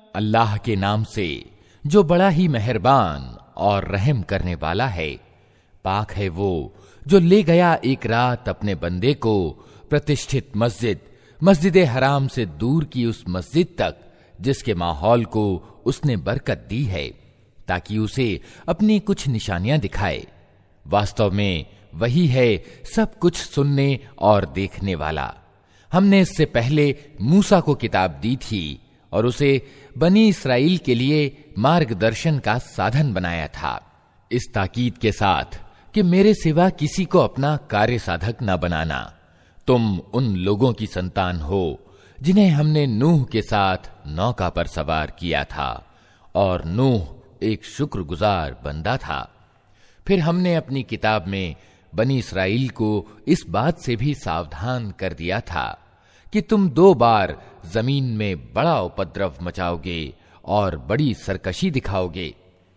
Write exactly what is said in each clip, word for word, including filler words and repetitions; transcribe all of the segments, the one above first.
अल्लाह के नाम से जो बड़ा ही मेहरबान और रहम करने वाला है। पाक है वो जो ले गया एक रात अपने बंदे को प्रतिष्ठित मस्जिद मस्जिद हराम से दूर की उस मस्जिद तक जिसके माहौल को उसने बरकत दी है, ताकि उसे अपनी कुछ निशानियां दिखाए। वास्तव में वही है सब कुछ सुनने और देखने वाला। हमने इससे पहले मूसा को किताब दी थी और उसे बनी इसराइल के लिए मार्गदर्शन का साधन बनाया था, इस ताकीद के साथ कि मेरे सिवा किसी को अपना कार्य साधक न बनाना। तुम उन लोगों की संतान हो जिन्हें हमने नूह के साथ नौका पर सवार किया था, और नूह एक शुक्रगुजार बंदा था। फिर हमने अपनी किताब में बनी इसराइल को इस बात से भी सावधान कर दिया था कि तुम दो बार जमीन में बड़ा उपद्रव मचाओगे और बड़ी सरकशी दिखाओगे।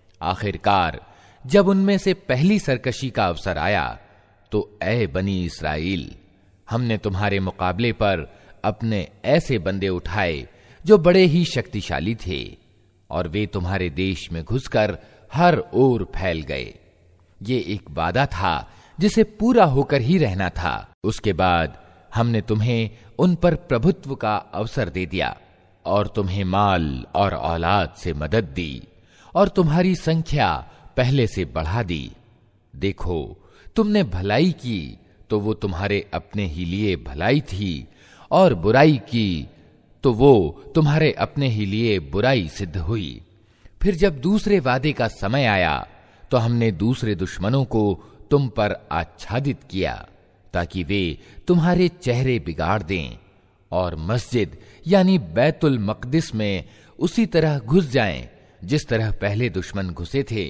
आखिरकार जब उनमें से पहली सरकशी का अवसर आया तो ऐ बनी इसराइल, हमने तुम्हारे मुकाबले पर अपने ऐसे बंदे उठाए जो बड़े ही शक्तिशाली थे, और वे तुम्हारे देश में घुसकर हर ओर फैल गए। ये एक वादा था जिसे पूरा होकर ही रहना था। उसके बाद हमने तुम्हें उन पर प्रभुत्व का अवसर दे दिया और तुम्हें माल और औलाद से मदद दी और तुम्हारी संख्या पहले से बढ़ा दी। देखो, तुमने भलाई की तो वो तुम्हारे अपने ही लिए भलाई थी, और बुराई की तो वो तुम्हारे अपने ही लिए बुराई सिद्ध हुई। फिर जब दूसरे वादे का समय आया तो हमने दूसरे दुश्मनों को तुम पर आच्छादित किया, ताकि वे तुम्हारे चेहरे बिगाड़ दें और मस्जिद यानी बैतुल मक़दिस में उसी तरह घुस जाएं जिस तरह पहले दुश्मन घुसे थे,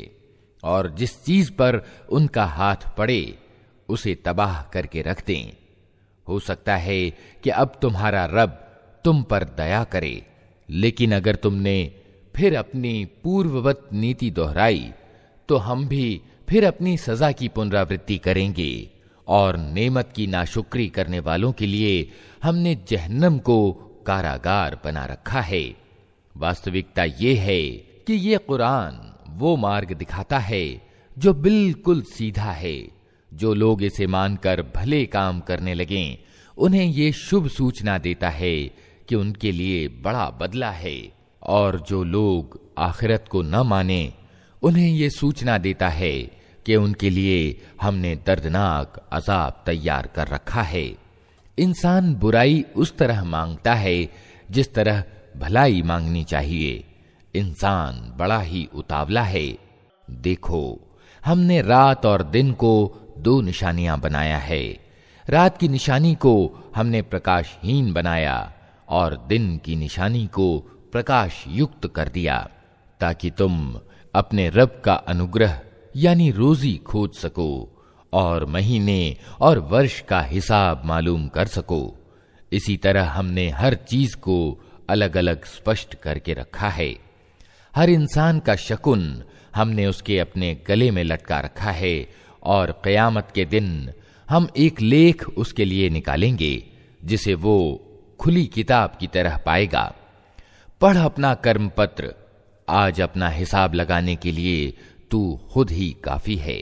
और जिस चीज पर उनका हाथ पड़े उसे तबाह करके रख दें। हो सकता है कि अब तुम्हारा रब तुम पर दया करे, लेकिन अगर तुमने फिर अपनी पूर्ववत नीति दोहराई तो हम भी फिर अपनी सजा की पुनरावृत्ति करेंगे, और नेमत की नाशुक्री करने वालों के लिए हमने जहन्नम को कारागार बना रखा है। वास्तविकता ये है कि ये कुरान वो मार्ग दिखाता है जो बिल्कुल सीधा है। जो लोग इसे मानकर भले काम करने लगें, उन्हें ये शुभ सूचना देता है कि उनके लिए बड़ा बदला है, और जो लोग आखिरत को न माने, उन्हें ये सूचना देता है कि उनके लिए हमने दर्दनाक अजाब तैयार कर रखा है। इंसान बुराई उस तरह मांगता है जिस तरह भलाई मांगनी चाहिए। इंसान बड़ा ही उतावला है। देखो, हमने रात और दिन को दो निशानियां बनाया है। रात की निशानी को हमने प्रकाशहीन बनाया और दिन की निशानी को प्रकाश युक्त कर दिया, ताकि तुम अपने रब का अनुग्रह यानी रोजी खोज सको और महीने और वर्ष का हिसाब मालूम कर सको। इसी तरह हमने हर चीज को अलग अलग स्पष्ट करके रखा है। हर इंसान का शकुन हमने उसके अपने गले में लटका रखा है, और क़यामत के दिन हम एक लेख उसके लिए निकालेंगे जिसे वो खुली किताब की तरह पाएगा। पढ़ अपना कर्म पत्र, आज अपना हिसाब लगाने के लिए तू खुद ही काफी है।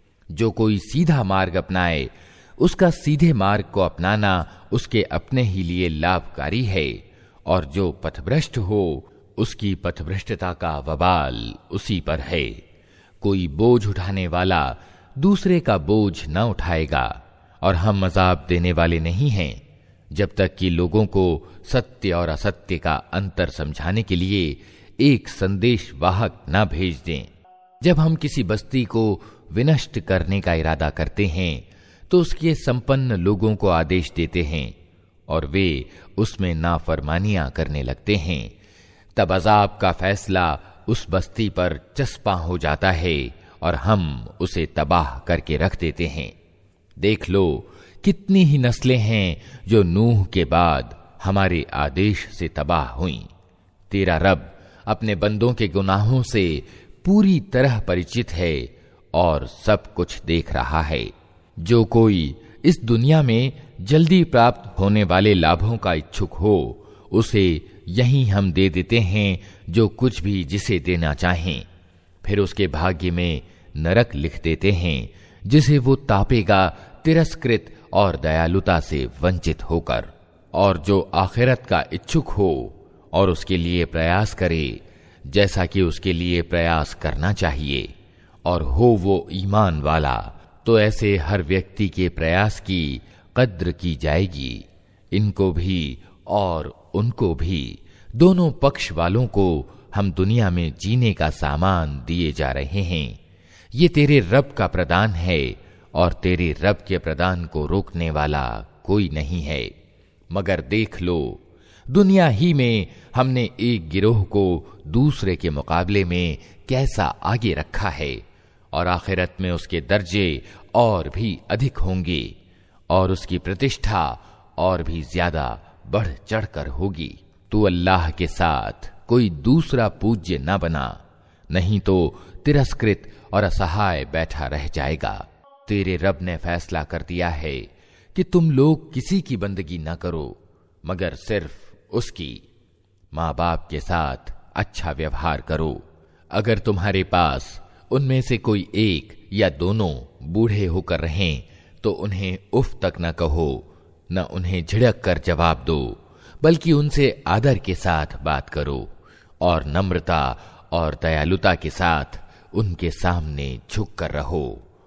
जो कोई सीधा मार्ग अपनाए, उसका सीधे मार्ग को अपनाना उसके अपने ही लिए लाभकारी है, और जो पथभ्रष्ट हो उसकी पथभ्रष्टता का वबाल उसी पर है। कोई बोझ उठाने वाला दूसरे का बोझ न उठाएगा, और हम अजाब देने वाले नहीं हैं जब तक कि लोगों को सत्य और असत्य का अंतर समझाने के लिए एक संदेश वाहक न भेज दें। जब हम किसी बस्ती को विनष्ट करने का इरादा करते हैं तो उसके संपन्न लोगों को आदेश देते हैं और वे उसमें नाफरमानियां करने लगते हैं। तब अजाब का फैसला उस बस्ती पर चस्पा हो जाता है और हम उसे तबाह करके रख देते हैं। देख लो, कितनी ही नस्लें हैं जो नूह के बाद हमारे आदेश से तबाह हुईं। तेरा रब अपने बंदों के गुनाहों से पूरी तरह परिचित है और सब कुछ देख रहा है। जो कोई इस दुनिया में जल्दी प्राप्त होने वाले लाभों का इच्छुक हो, उसे यहीं हम दे देते हैं जो कुछ भी जिसे देना चाहें, फिर उसके भाग्य में नरक लिख देते हैं जिसे वो तापेगा तिरस्कृत और दयालुता से वंचित होकर। और जो आखिरत का इच्छुक हो और उसके लिए प्रयास करे जैसा कि उसके लिए प्रयास करना चाहिए, और हो वो ईमान वाला, तो ऐसे हर व्यक्ति के प्रयास की कद्र की जाएगी। इनको भी और उनको भी, दोनों पक्ष वालों को हम दुनिया में जीने का सामान दिए जा रहे हैं। ये तेरे रब का प्रदान है और तेरे रब के प्रदान को रोकने वाला कोई नहीं है। मगर देख लो, दुनिया ही में हमने एक गिरोह को दूसरे के मुकाबले में कैसा आगे रखा है, और आखिरत में उसके दर्जे और भी अधिक होंगे और उसकी प्रतिष्ठा और भी ज्यादा बढ़ चढ़कर होगी। तू अल्लाह के साथ कोई दूसरा पूज्य न बना, नहीं तो तिरस्कृत और असहाय बैठा रह जाएगा। तेरे रब ने फैसला कर दिया है कि तुम लोग किसी की बंदगी न करो मगर सिर्फ उसकी। माँ बाप के साथ अच्छा व्यवहार करो। अगर तुम्हारे पास उनमें से कोई एक या दोनों बूढ़े होकर रहें तो उन्हें उफ तक न कहो, न उन्हें झिड़क कर जवाब दो, बल्कि उनसे आदर के साथ बात करो और नम्रता और दयालुता के साथ उनके सामने झुक कर रहो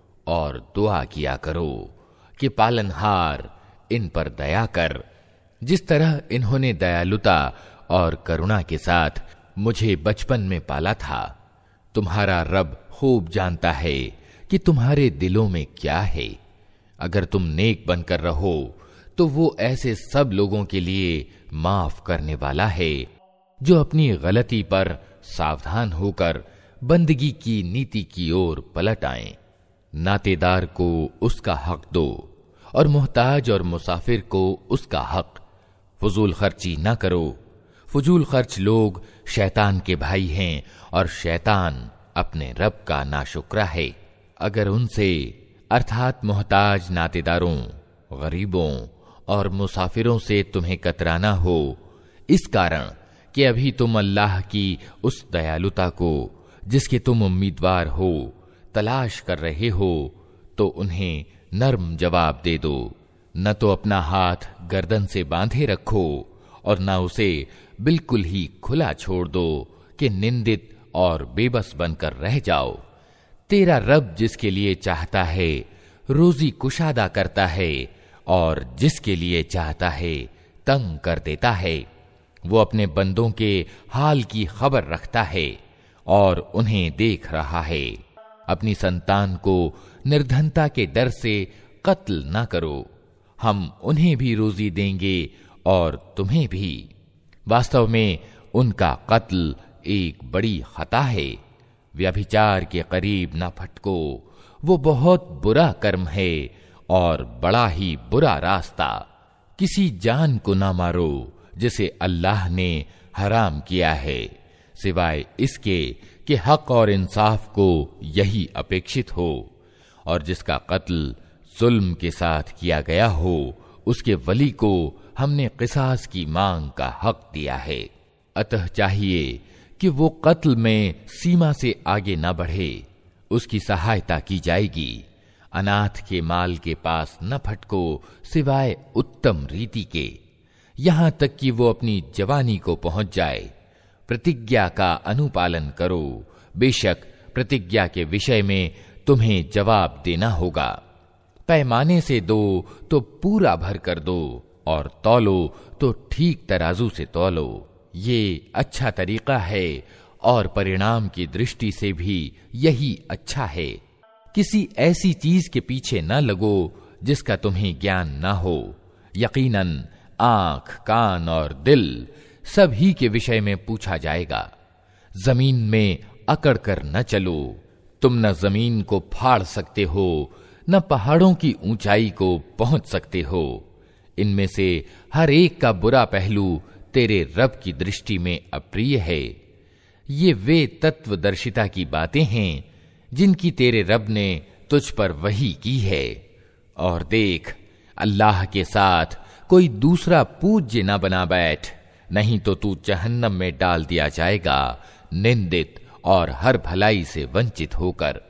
और दुआ किया करो कि पालनहार इन पर दया कर, जिस तरह इन्होंने दयालुता और करुणा के साथ मुझे बचपन में पाला था। तुम्हारा रब खूब जानता है कि तुम्हारे दिलों में क्या है। अगर तुम नेक बनकर रहो तो वो ऐसे सब लोगों के लिए माफ करने वाला है जो अपनी गलती पर सावधान होकर बंदगी की नीति की ओर पलट आए। नातेदार को उसका हक दो और मोहताज और मुसाफिर को उसका हक। फजूल खर्ची ना करो। फजूल खर्च लोग शैतान के भाई हैं और शैतान अपने रब का नाशुक्रा है। अगर उनसे अर्थात मोहताज नातेदारों, गरीबों और मुसाफिरों से तुम्हें कतराना हो, इस कारण कि अभी तुम अल्लाह की उस दयालुता को जिसके तुम उम्मीदवार हो तलाश कर रहे हो, तो उन्हें नर्म जवाब दे दो। न तो अपना हाथ गर्दन से बांधे रखो और न उसे बिल्कुल ही खुला छोड़ दो कि निंदित और बेबस बनकर रह जाओ। तेरा रब जिसके लिए चाहता है रोजी कुशादा करता है और जिसके लिए चाहता है तंग कर देता है। वो अपने बंदों के हाल की खबर रखता है और उन्हें देख रहा है। अपनी संतान को निर्धनता के डर से कत्ल न करो। हम उन्हें भी रोजी देंगे और तुम्हें भी। वास्तव में उनका कत्ल एक बड़ी खता है। व्यभिचार के करीब न फटको, वो बहुत बुरा कर्म है और बड़ा ही बुरा रास्ता। किसी जान को न मारो जिसे अल्लाह ने हराम किया है, सिवाय इसके कि हक और इंसाफ को यही अपेक्षित हो, और जिसका कत्ल जुल्म के साथ किया गया हो उसके वली को हमने किसास की मांग का हक दिया है। अतः चाहिए कि वो कत्ल में सीमा से आगे न बढ़े, उसकी सहायता की जाएगी। अनाथ के माल के पास न फटको सिवाय उत्तम रीति के, यहां तक कि वो अपनी जवानी को पहुंच जाए। प्रतिज्ञा का अनुपालन करो। बेशक प्रतिज्ञा के विषय में तुम्हें जवाब देना होगा। पैमाने से दो तो पूरा भर कर दो और तौलो तो ठीक तराजू से तौलो। ये अच्छा तरीका है और परिणाम की दृष्टि से भी यही अच्छा है। किसी ऐसी चीज के पीछे न लगो जिसका तुम्हें ज्ञान न हो। यकीनन आंख, कान और दिल सभी के विषय में पूछा जाएगा। जमीन में अकड़ कर न चलो। तुम न जमीन को फाड़ सकते हो न पहाड़ों की ऊंचाई को पहुंच सकते हो। इनमें से हर एक का बुरा पहलू तेरे रब की दृष्टि में अप्रिय है। ये वे तत्वदर्शिता की बातें हैं जिनकी तेरे रब ने तुझ पर वही की है। और देख, अल्लाह के साथ कोई दूसरा पूज्य न बना बैठ। नहीं तो तू जहन्नम में डाल दिया जाएगा, निंदित और हर भलाई से वंचित होकर।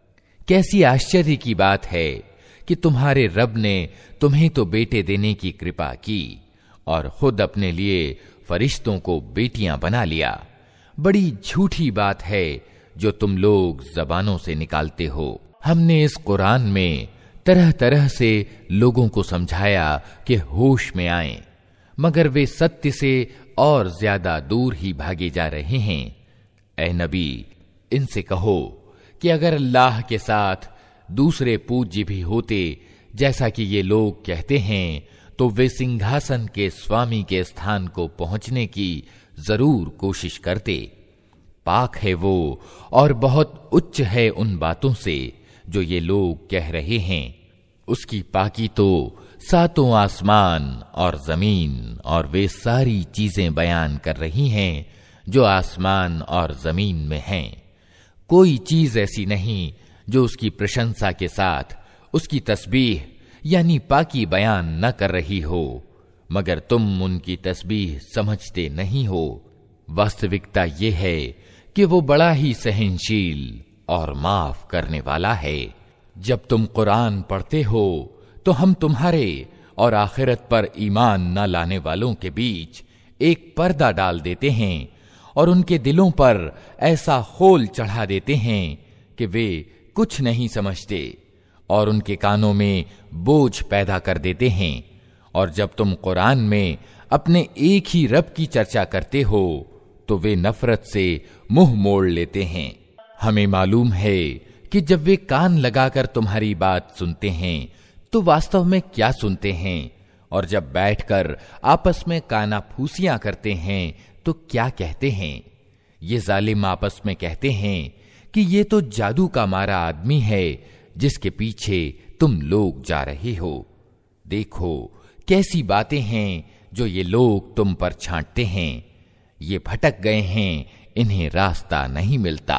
कैसी आश्चर्य की बात है कि तुम्हारे रब ने तुम्हें तो बेटे देने की कृपा की और खुद अपने लिए फरिश्तों को बेटियां बना लिया। बड़ी झूठी बात है जो तुम लोग जबानों से निकालते हो। हमने इस कुरान में तरह तरह से लोगों को समझाया कि होश में आएं, मगर वे सत्य से और ज्यादा दूर ही भागे जा रहे हैं। ऐ नबी, इनसे कहो कि अगर अल्लाह के साथ दूसरे पूज्य भी होते, जैसा कि ये लोग कहते हैं, तो वे सिंहासन के स्वामी के स्थान को पहुंचने की जरूर कोशिश करते। पाक है वो और बहुत उच्च है उन बातों से जो ये लोग कह रहे हैं। उसकी पाकी तो सातों आसमान और जमीन और वे सारी चीजें बयान कर रही हैं जो आसमान और जमीन में हैं। कोई चीज ऐसी नहीं जो उसकी प्रशंसा के साथ उसकी तस्बीह यानी पाकी बयान न कर रही हो, मगर तुम उनकी तस्बीह समझते नहीं हो। वास्तविकता ये है कि वो बड़ा ही सहनशील और माफ करने वाला है। जब तुम कुरान पढ़ते हो तो हम तुम्हारे और आखिरत पर ईमान न लाने वालों के बीच एक पर्दा डाल देते हैं और उनके दिलों पर ऐसा खोल चढ़ा देते हैं कि वे कुछ नहीं समझते और उनके कानों में बोझ पैदा कर देते हैं। और जब तुम कुरान में अपने एक ही रब की चर्चा करते हो तो वे नफरत से मुंह मोड़ लेते हैं। हमें मालूम है कि जब वे कान लगाकर तुम्हारी बात सुनते हैं तो वास्तव में क्या सुनते हैं, और जब बैठकर आपस में काना फूसियां करते हैं तो क्या कहते हैं। ये जालिम आपस में कहते हैं कि ये तो जादू का मारा आदमी है जिसके पीछे तुम लोग जा रहे हो। देखो कैसी बातें हैं जो ये लोग तुम पर छांटते हैं। ये भटक गए हैं, इन्हें रास्ता नहीं मिलता।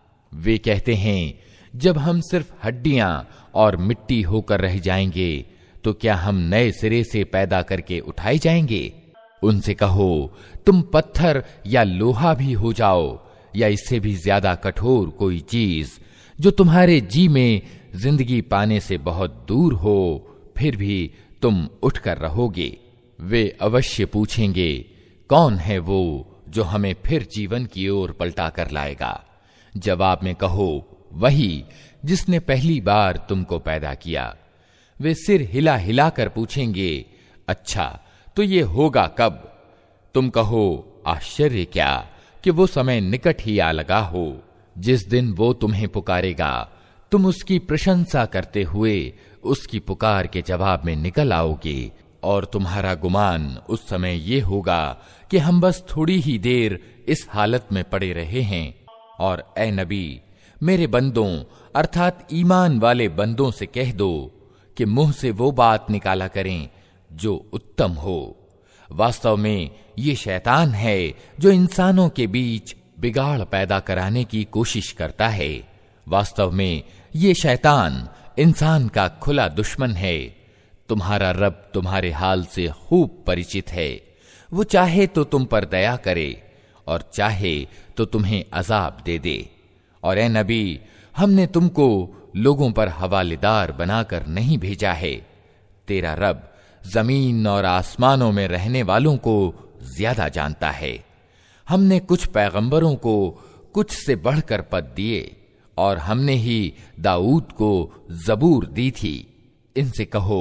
वे कहते हैं जब हम सिर्फ हड्डियां और मिट्टी होकर रह जाएंगे तो क्या हम नए सिरे से पैदा करके उठाए जाएंगे। उनसे कहो तुम पत्थर या लोहा भी हो जाओ या इससे भी ज्यादा कठोर कोई चीज जो तुम्हारे जी में जिंदगी पाने से बहुत दूर हो, फिर भी तुम उठकर रहोगे। वे अवश्य पूछेंगे कौन है वो जो हमें फिर जीवन की ओर पलटा कर लाएगा। जवाब में कहो वही जिसने पहली बार तुमको पैदा किया। वे सिर हिला हिला कर पूछेंगे अच्छा तो ये होगा कब। तुम कहो आश्चर्य क्या कि वो समय निकट ही आ लगा हो। जिस दिन वो तुम्हें पुकारेगा तुम उसकी प्रशंसा करते हुए उसकी पुकार के जवाब में निकल आओगे, और तुम्हारा गुमान उस समय ये होगा कि हम बस थोड़ी ही देर इस हालत में पड़े रहे हैं। और ए नबी, मेरे बंदों अर्थात ईमान वाले बंदों से कह दो कि मुंह से वो बात निकाला करें जो उत्तम हो। वास्तव में ये शैतान है जो इंसानों के बीच बिगाड़ पैदा कराने की कोशिश करता है। वास्तव में ये शैतान इंसान का खुला दुश्मन है। तुम्हारा रब तुम्हारे हाल से खूब परिचित है। वो चाहे तो तुम पर दया करे और चाहे तो तुम्हें अजाब दे दे। और ए नबी, हमने तुमको लोगों पर हवालेदार बनाकर नहीं भेजा है। तेरा रब जमीन और आसमानों में रहने वालों को ज्यादा जानता है। हमने कुछ पैगंबरों को कुछ से बढ़कर पद दिए और हमने ही दाऊद को जबूर दी थी। इनसे कहो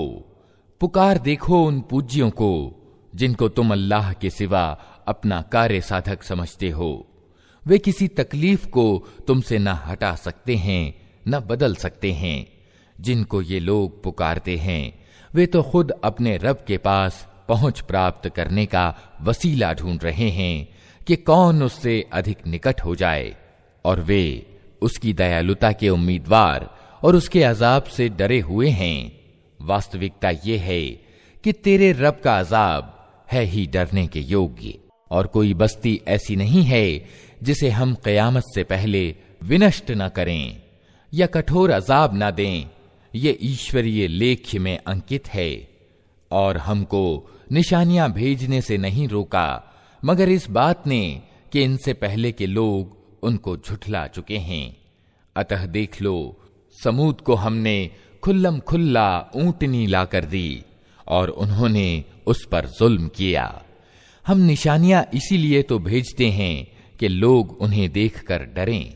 पुकार देखो उन पूज्यों को जिनको तुम अल्लाह के सिवा अपना कार्य साधक समझते हो। वे किसी तकलीफ को तुमसे न हटा सकते हैं न बदल सकते हैं। जिनको ये लोग पुकारते हैं वे तो खुद अपने रब के पास पहुंच प्राप्त करने का वसीला ढूंढ रहे हैं कि कौन उससे अधिक निकट हो जाए, और वे उसकी दयालुता के उम्मीदवार और उसके अजाब से डरे हुए हैं। वास्तविकता ये है कि तेरे रब का अजाब है ही डरने के योग्य, और कोई बस्ती ऐसी नहीं है जिसे हम क़यामत से पहले विनष्ट न करें या कठोर अजाब न दें। ये ईश्वरीय लेख्य में अंकित है। और हमको निशानियां भेजने से नहीं रोका, मगर इस बात ने कि इनसे पहले के लोग उनको झुठला चुके हैं। अतः देख लो, समूद को हमने खुल्लम खुल्ला ऊंटनी लाकर दी और उन्होंने उस पर जुल्म किया। हम निशानियां इसीलिए तो भेजते हैं कि लोग उन्हें देखकर डरें।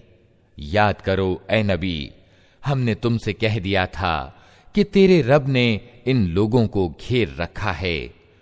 याद करो ए नबी, हमने तुमसे कह दिया था कि तेरे रब ने इन लोगों को घेर रखा है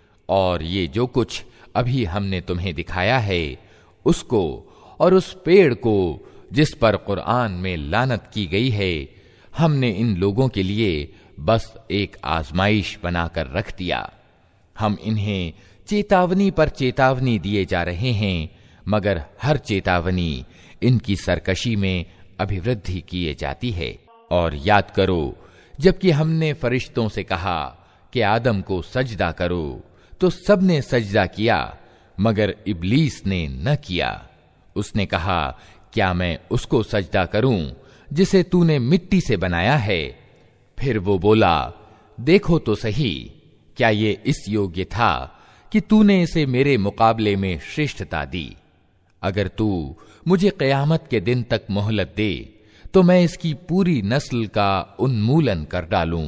और ये जो कुछ अभी हमने तुम्हें दिखाया है उसको और उस पेड़ को जिस पर कुरान में लानत की गई है, हमने इन लोगों के लिए बस एक आजमाइश बनाकर रख दिया। हम इन्हें चेतावनी पर चेतावनी दिए जा रहे हैं, मगर हर चेतावनी इनकी सरकशी में अभिवृद्धि किए जाती है। और याद करो, जबकि हमने फरिश्तों से कहा कि आदम को सजदा करो तो सबने सजदा किया, मगर इब्लीस ने न किया। उसने कहा, क्या मैं उसको सजदा करूं जिसे तूने मिट्टी से बनाया है? फिर वो बोला, देखो तो सही, क्या ये इस योग्य था कि तूने इसे मेरे मुकाबले में श्रेष्ठता दी? अगर तू मुझे क़यामत के दिन तक मोहलत दे तो मैं इसकी पूरी नस्ल का उन्मूलन कर डालूं।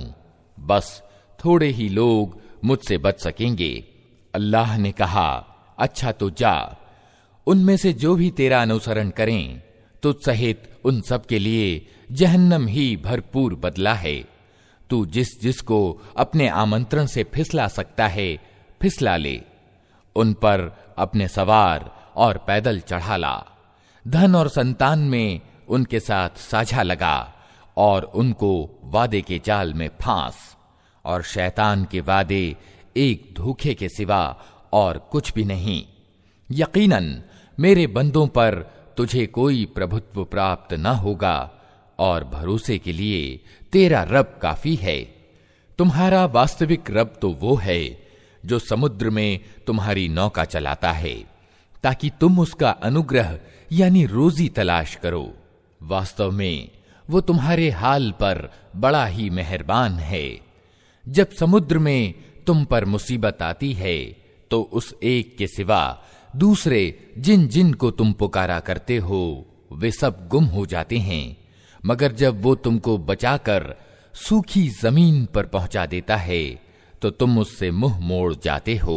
बस थोड़े ही लोग मुझसे बच सकेंगे। अल्लाह ने कहा, अच्छा तो जा, उनमें से जो भी तेरा अनुसरण करें तुझ सहित उन सब के लिए जहन्नम ही भरपूर बदला है। तू जिस जिसको अपने आमंत्रण से फिसला सकता है फिसला ले, उन पर अपने सवार और पैदल चढ़ा ला, धन और संतान में उनके साथ साझा लगा और उनको वादे के जाल में फांस, और शैतान के वादे एक धोखे के सिवा और कुछ भी नहीं। यकीनन मेरे बंदों पर तुझे कोई प्रभुत्व प्राप्त न होगा और भरोसे के लिए तेरा रब काफी है। तुम्हारा वास्तविक रब तो वो है जो समुद्र में तुम्हारी नौका चलाता है ताकि तुम उसका अनुग्रह यानी रोजी तलाश करो। वास्तव में वो तुम्हारे हाल पर बड़ा ही मेहरबान है। जब समुद्र में तुम पर मुसीबत आती है तो उस एक के सिवा दूसरे जिन जिन को तुम पुकारा करते हो वे सब गुम हो जाते हैं, मगर जब वो तुमको बचाकर सूखी जमीन पर पहुंचा देता है तो तुम उससे मुंह मोड़ जाते हो।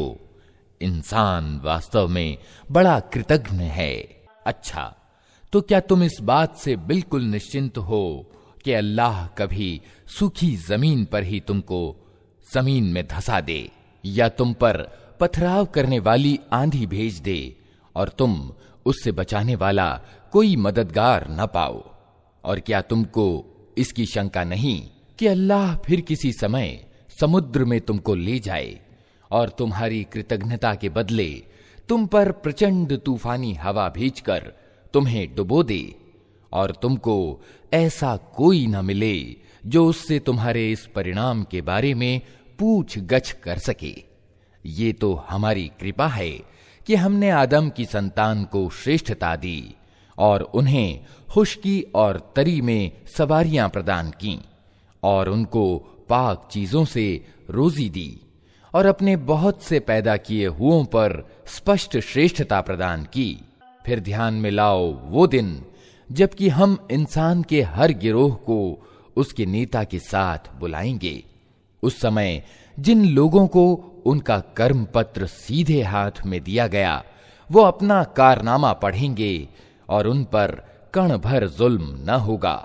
इंसान वास्तव में बड़ा कृतज्ञ है। अच्छा, तो क्या तुम इस बात से बिल्कुल निश्चिंत हो कि अल्लाह कभी सूखी जमीन पर ही तुमको जमीन में धंसा दे या तुम पर पथराव करने वाली आंधी भेज दे और तुम उससे बचाने वाला कोई मददगार न पाओ? और क्या तुमको इसकी शंका नहीं कि अल्लाह फिर किसी समय समुद्र में तुमको ले जाए और तुम्हारी कृतज्ञता के बदले तुम पर प्रचंड तूफानी हवा भेजकर तुम्हें डुबो दे और तुमको ऐसा कोई न मिले जो उससे तुम्हारे इस परिणाम के बारे में पूछ गछ कर सके? ये तो हमारी कृपा है कि हमने आदम की संतान को श्रेष्ठता दी और उन्हें खुशकी और तरी में सवारियां प्रदान की और उनको पाक चीजों से रोजी दी और अपने बहुत से पैदा किए हुओं पर स्पष्ट श्रेष्ठता प्रदान की। फिर ध्यान में लाओ वो दिन जबकि हम इंसान के हर गिरोह को उसके नेता के साथ बुलाएंगे। उस समय जिन लोगों को उनका कर्म पत्र सीधे हाथ में दिया गया वो अपना कारनामा पढ़ेंगे और उन पर कण भर जुल्म न होगा,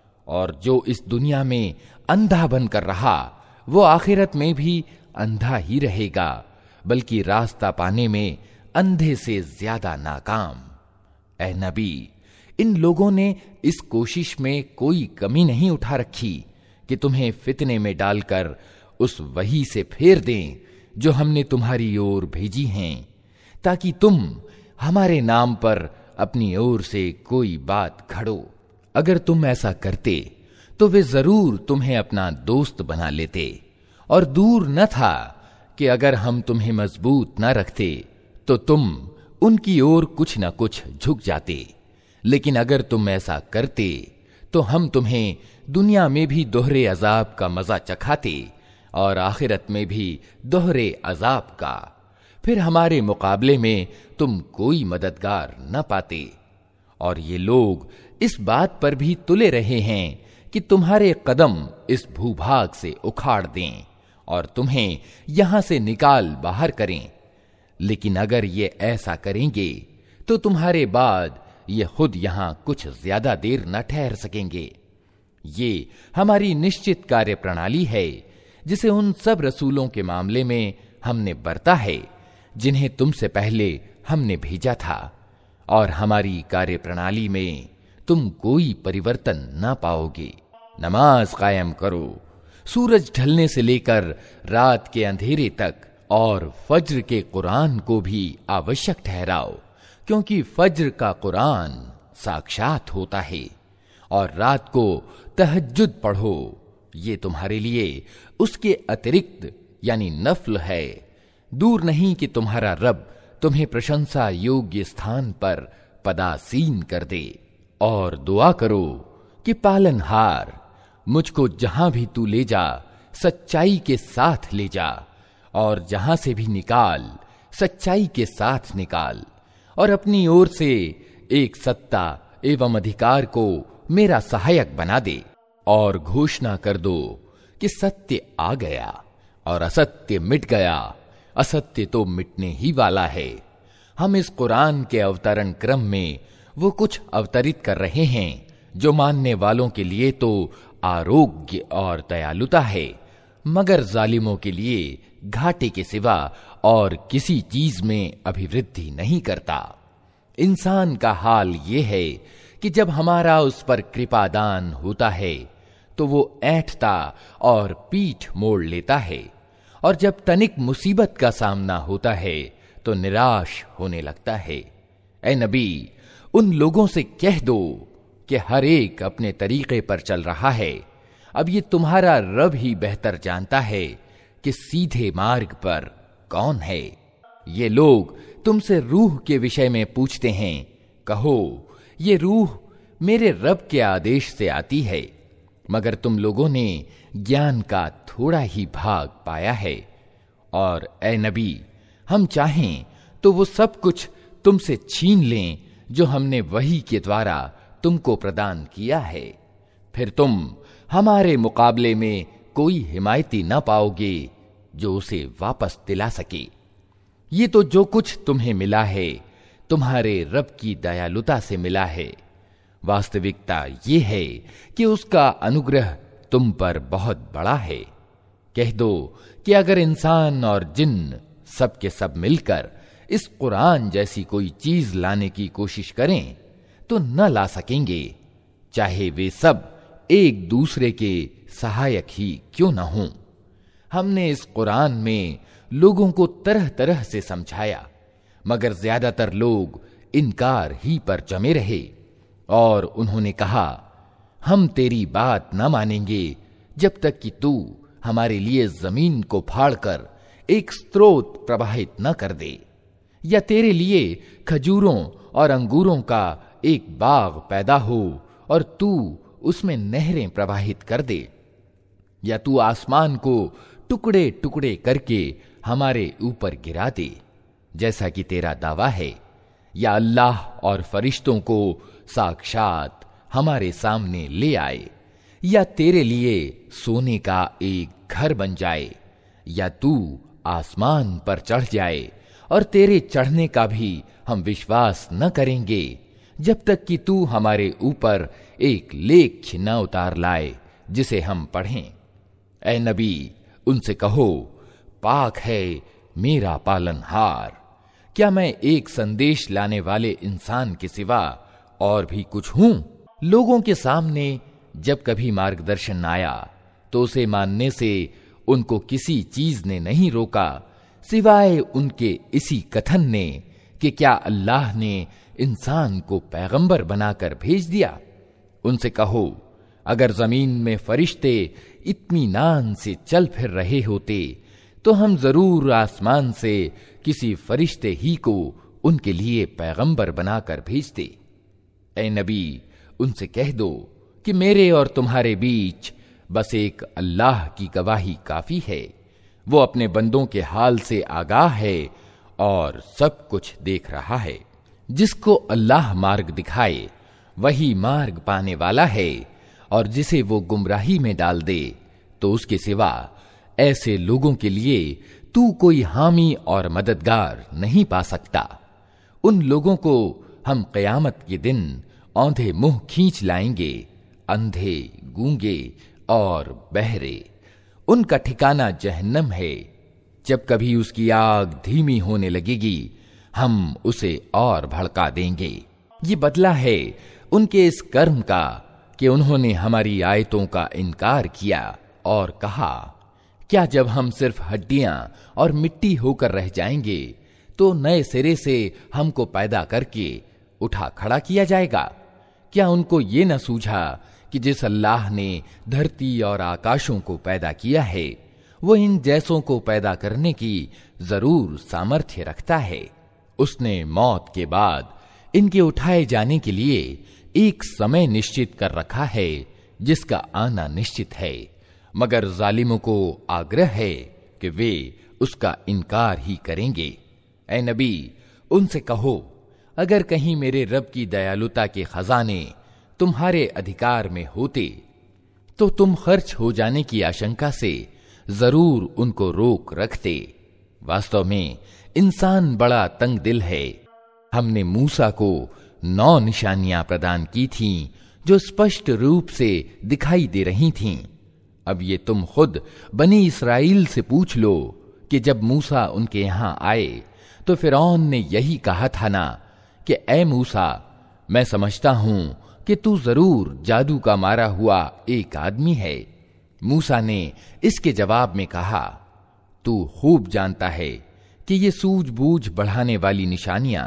और जो इस दुनिया में अंधा बनकर रहा वो आखिरत में भी अंधा ही रहेगा, बल्कि रास्ता पाने में अंधे से ज्यादा नाकाम। ऐ नबी, इन लोगों ने इस कोशिश में कोई कमी नहीं उठा रखी कि तुम्हें फितने में डालकर उस वही से फेर दें जो हमने तुम्हारी ओर भेजी हैं, ताकि तुम हमारे नाम पर अपनी ओर से कोई बात घड़ो। अगर तुम ऐसा करते तो वे जरूर तुम्हें अपना दोस्त बना लेते, और दूर न था कि अगर हम तुम्हें मजबूत न रखते तो तुम उनकी ओर कुछ न कुछ झुक जाते। लेकिन अगर तुम ऐसा करते तो हम तुम्हें दुनिया में भी दोहरे अजाब का मजा चखाते और आखिरत में भी दोहरे अजाब का। फिर हमारे मुकाबले में तुम कोई मददगार न पाते। और ये लोग इस बात पर भी तुले रहे हैं कि तुम्हारे कदम इस भूभाग से उखाड़ दें और तुम्हें यहां से निकाल बाहर करें। लेकिन अगर ये ऐसा करेंगे तो तुम्हारे बाद ये खुद यहां कुछ ज्यादा देर न ठहर सकेंगे। ये हमारी निश्चित कार्य प्रणाली है जिसे उन सब रसूलों के मामले में हमने बरता है जिन्हें तुमसे पहले हमने भेजा था, और हमारी कार्य प्रणाली में तुम कोई परिवर्तन ना पाओगे। नमाज कायम करो सूरज ढलने से लेकर रात के अंधेरे तक, और फज्र के कुरान को भी आवश्यक ठहराओ, क्योंकि फज्र का कुरान साक्षात होता है। और रात को तहज्जुद पढ़ो, ये तुम्हारे लिए उसके अतिरिक्त यानी नफल है। दूर नहीं कि तुम्हारा रब तुम्हें प्रशंसा योग्य स्थान पर पदासीन कर दे। और दुआ करो कि पालनहार मुझको जहां भी तू ले जा सच्चाई के साथ ले जा, और जहां से भी निकाल सच्चाई के साथ निकाल, और अपनी ओर से एक सत्ता एवं अधिकार को मेरा सहायक बना दे। और घोषणा कर दो कि सत्य आ गया और असत्य मिट गया। असत्य तो मिटने ही वाला है। हम इस कुरान के अवतरण क्रम में वो कुछ अवतरित कर रहे हैं जो मानने वालों के लिए तो आरोग्य और दयालुता है, मगर जालिमों के लिए घाटे के सिवा और किसी चीज में अभिवृद्धि नहीं करता। इंसान का हाल ये है कि जब हमारा उस पर कृपादान होता है तो वो ऐंठता और पीठ मोड़ लेता है, और जब तनिक मुसीबत का सामना होता है तो निराश होने लगता है। ऐ नबी, उन लोगों से कह दो कि हर एक अपने तरीके पर चल रहा है। अब ये तुम्हारा रब ही बेहतर जानता है कि सीधे मार्ग पर कौन है। ये लोग तुमसे रूह के विषय में पूछते हैं। कहो, ये रूह मेरे रब के आदेश से आती है, मगर तुम लोगों ने ज्ञान का थोड़ा ही भाग पाया है। और ऐ नबी, हम चाहें तो वो सब कुछ तुमसे छीन लें जो हमने वही के द्वारा तुमको प्रदान किया है। फिर तुम हमारे मुकाबले में कोई हिमायती न पाओगे जो उसे वापस दिला सके। ये तो जो कुछ तुम्हें मिला है तुम्हारे रब की दयालुता से मिला है। वास्तविकता ये है कि उसका अनुग्रह तुम पर बहुत बड़ा है। कह दो कि अगर इंसान और जिन्न सब के सब मिलकर इस कुरान जैसी कोई चीज लाने की कोशिश करें तो न ला सकेंगे, चाहे वे सब एक दूसरे के सहायक ही क्यों न हों। हमने इस कुरान में लोगों को तरह तरह से समझाया, मगर ज्यादातर लोग इनकार ही पर जमे रहे, और उन्होंने कहा, हम तेरी बात न मानेंगे जब तक कि तू हमारे लिए जमीन को फाड़कर एक स्रोत प्रवाहित न कर दे, या तेरे लिए खजूरों और अंगूरों का एक बाग पैदा हो और तू उसमें नहरें प्रवाहित कर दे, या तू आसमान को टुकड़े टुकड़े करके हमारे ऊपर गिरा दे जैसा कि तेरा दावा है, या अल्लाह और फरिश्तों को साक्षात हमारे सामने ले आए, या तेरे लिए सोने का एक घर बन जाए, या तू आसमान पर चढ़ जाए, और तेरे चढ़ने का भी हम विश्वास न करेंगे जब तक कि तू हमारे ऊपर एक लेख न उतार लाए जिसे हम पढ़ें। ऐ नबी, उनसे कहो, पाक है मेरा पालनहार, क्या मैं एक संदेश लाने वाले इंसान के सिवा और भी कुछ हूं? लोगों के सामने जब कभी मार्गदर्शन आया तो उसे मानने से उनको किसी चीज ने नहीं रोका सिवाय उनके इसी कथन ने कि क्या अल्लाह ने इंसान को पैगंबर बनाकर भेज दिया। उनसे कहो, अगर जमीन में फरिश्ते इत्मीनान से चल फिर रहे होते तो हम जरूर आसमान से किसी फरिश्ते ही को उनके लिए पैगंबर बनाकर भेजते। ऐ नबी, उनसे कह दो कि मेरे और तुम्हारे बीच बस एक अल्लाह की गवाही काफी है। वो अपने बंदों के हाल से आगाह है और सब कुछ देख रहा है। जिसको अल्लाह मार्ग दिखाए वही मार्ग पाने वाला है, और जिसे वो गुमराही में डाल दे तो उसके सिवा ऐसे लोगों के लिए तू कोई हामी और मददगार नहीं पा सकता। उन लोगों को हम क़यामत के दिन औंधे मुंह खींच लाएंगे, अंधे, गूंगे और बहरे। उनका ठिकाना जहन्नम है। जब कभी उसकी आग धीमी होने लगेगी हम उसे और भड़का देंगे। ये बदला है उनके इस कर्म का कि उन्होंने हमारी आयतों का इनकार किया और कहा, क्या जब हम सिर्फ हड्डियां और मिट्टी होकर रह जाएंगे तो नए सिरे से हमको पैदा करके उठा खड़ा किया जाएगा? क्या उनको ये न सूझा कि जिस अल्लाह ने धरती और आकाशों को पैदा किया है वो इन जैसों को पैदा करने की जरूर सामर्थ्य रखता है। उसने मौत के बाद इनके उठाए जाने के लिए एक समय निश्चित कर रखा है जिसका आना निश्चित है, मगर जालिमों को आग्रह है कि वे उसका इनकार ही करेंगे। ऐ नबी, उनसे कहो, अगर कहीं मेरे रब की दयालुता के खजाने तुम्हारे अधिकार में होते तो तुम खर्च हो जाने की आशंका से जरूर उनको रोक रखते। वास्तव में इंसान बड़ा तंग दिल है। हमने मूसा को नौ निशानियां प्रदान की थीं जो स्पष्ट रूप से दिखाई दे रही थीं। अब ये तुम खुद बनी इस्राइल से पूछ लो कि जब मूसा उनके यहां आए तो फिरौन ने यही कहा था ना कि ऐ मूसा, मैं समझता हूं कि तू जरूर जादू का मारा हुआ एक आदमी है। मूसा ने इसके जवाब में कहा, तू खूब जानता है कि ये सूझबूझ बढ़ाने वाली निशानियां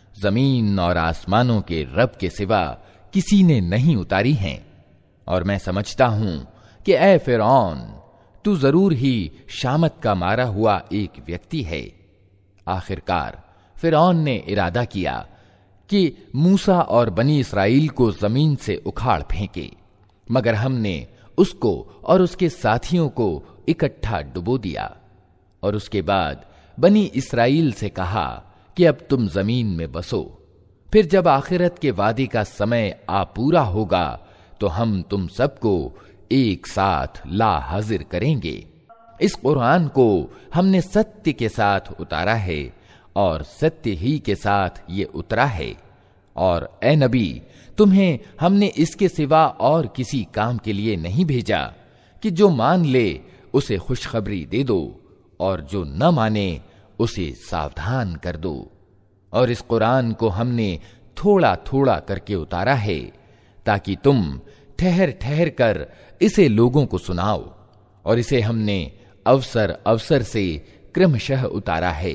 जमीन और आसमानों के रब के सिवा किसी ने नहीं उतारी हैं, और मैं समझता हूं कि ऐ फिरौन, तू जरूर ही शामत का मारा हुआ एक व्यक्ति है। आखिरकार फिरौन ने इरादा किया कि मूसा और बनी इस्राइल को जमीन से उखाड़ फेंके, मगर हमने उसको और उसके साथियों को इकट्ठा डुबो दिया। और उसके बाद बनी इस्राइल से कहा कि अब तुम जमीन में बसो, फिर जब आखिरत के वादे का समय आ पूरा होगा तो हम तुम सबको एक साथ ला हाजिर करेंगे। इस कुरान को हमने सत्य के साथ उतारा है और सत्य ही के साथ ये उतरा है। और ए नबी, तुम्हें हमने इसके सिवा और किसी काम के लिए नहीं भेजा कि जो मान ले उसे खुशखबरी दे दो और जो न माने उसे सावधान कर दो। और इस कुरान को हमने थोड़ा थोड़ा करके उतारा है ताकि तुम ठहर ठहर कर इसे लोगों को सुनाओ, और इसे हमने अवसर अवसर से क्रमशः उतारा है।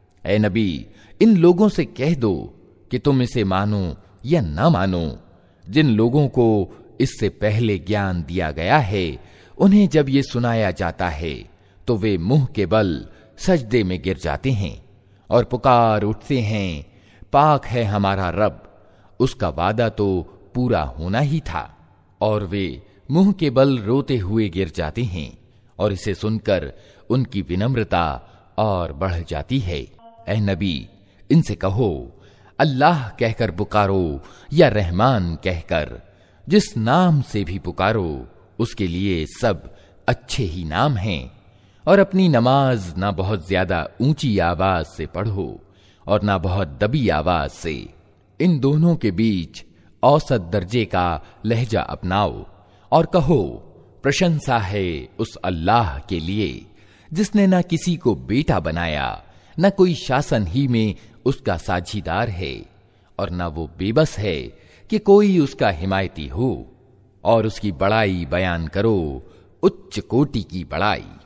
ऐ नबी, इन लोगों से कह दो कि तुम इसे मानो या ना मानो। जिन लोगों को इससे पहले ज्ञान दिया गया है उन्हें जब ये सुनाया जाता है तो वे मुंह के बल सजदे में गिर जाते हैं और पुकार उठते हैं, पाक है हमारा रब, उसका वादा तो पूरा होना ही था। और वे मुंह के बल रोते हुए गिर जाते हैं और इसे सुनकर उनकी विनम्रता और बढ़ जाती है। ऐ नबी, इनसे कहो, अल्लाह कहकर पुकारो या रहमान कहकर, जिस नाम से भी पुकारो उसके लिए सब अच्छे ही नाम हैं। और अपनी नमाज ना बहुत ज्यादा ऊंची आवाज से पढ़ो और ना बहुत दबी आवाज से। इन दोनों के बीच औसत दर्जे का लहजा अपनाओ और कहो, प्रशंसा है उस अल्लाह के लिए जिसने ना किसी को बेटा बनाया, न कोई शासन ही में उसका साझीदार है, और न वो बेबस है कि कोई उसका हिमायती हो। और उसकी बड़ाई बयान करो, उच्च कोटि की बड़ाई।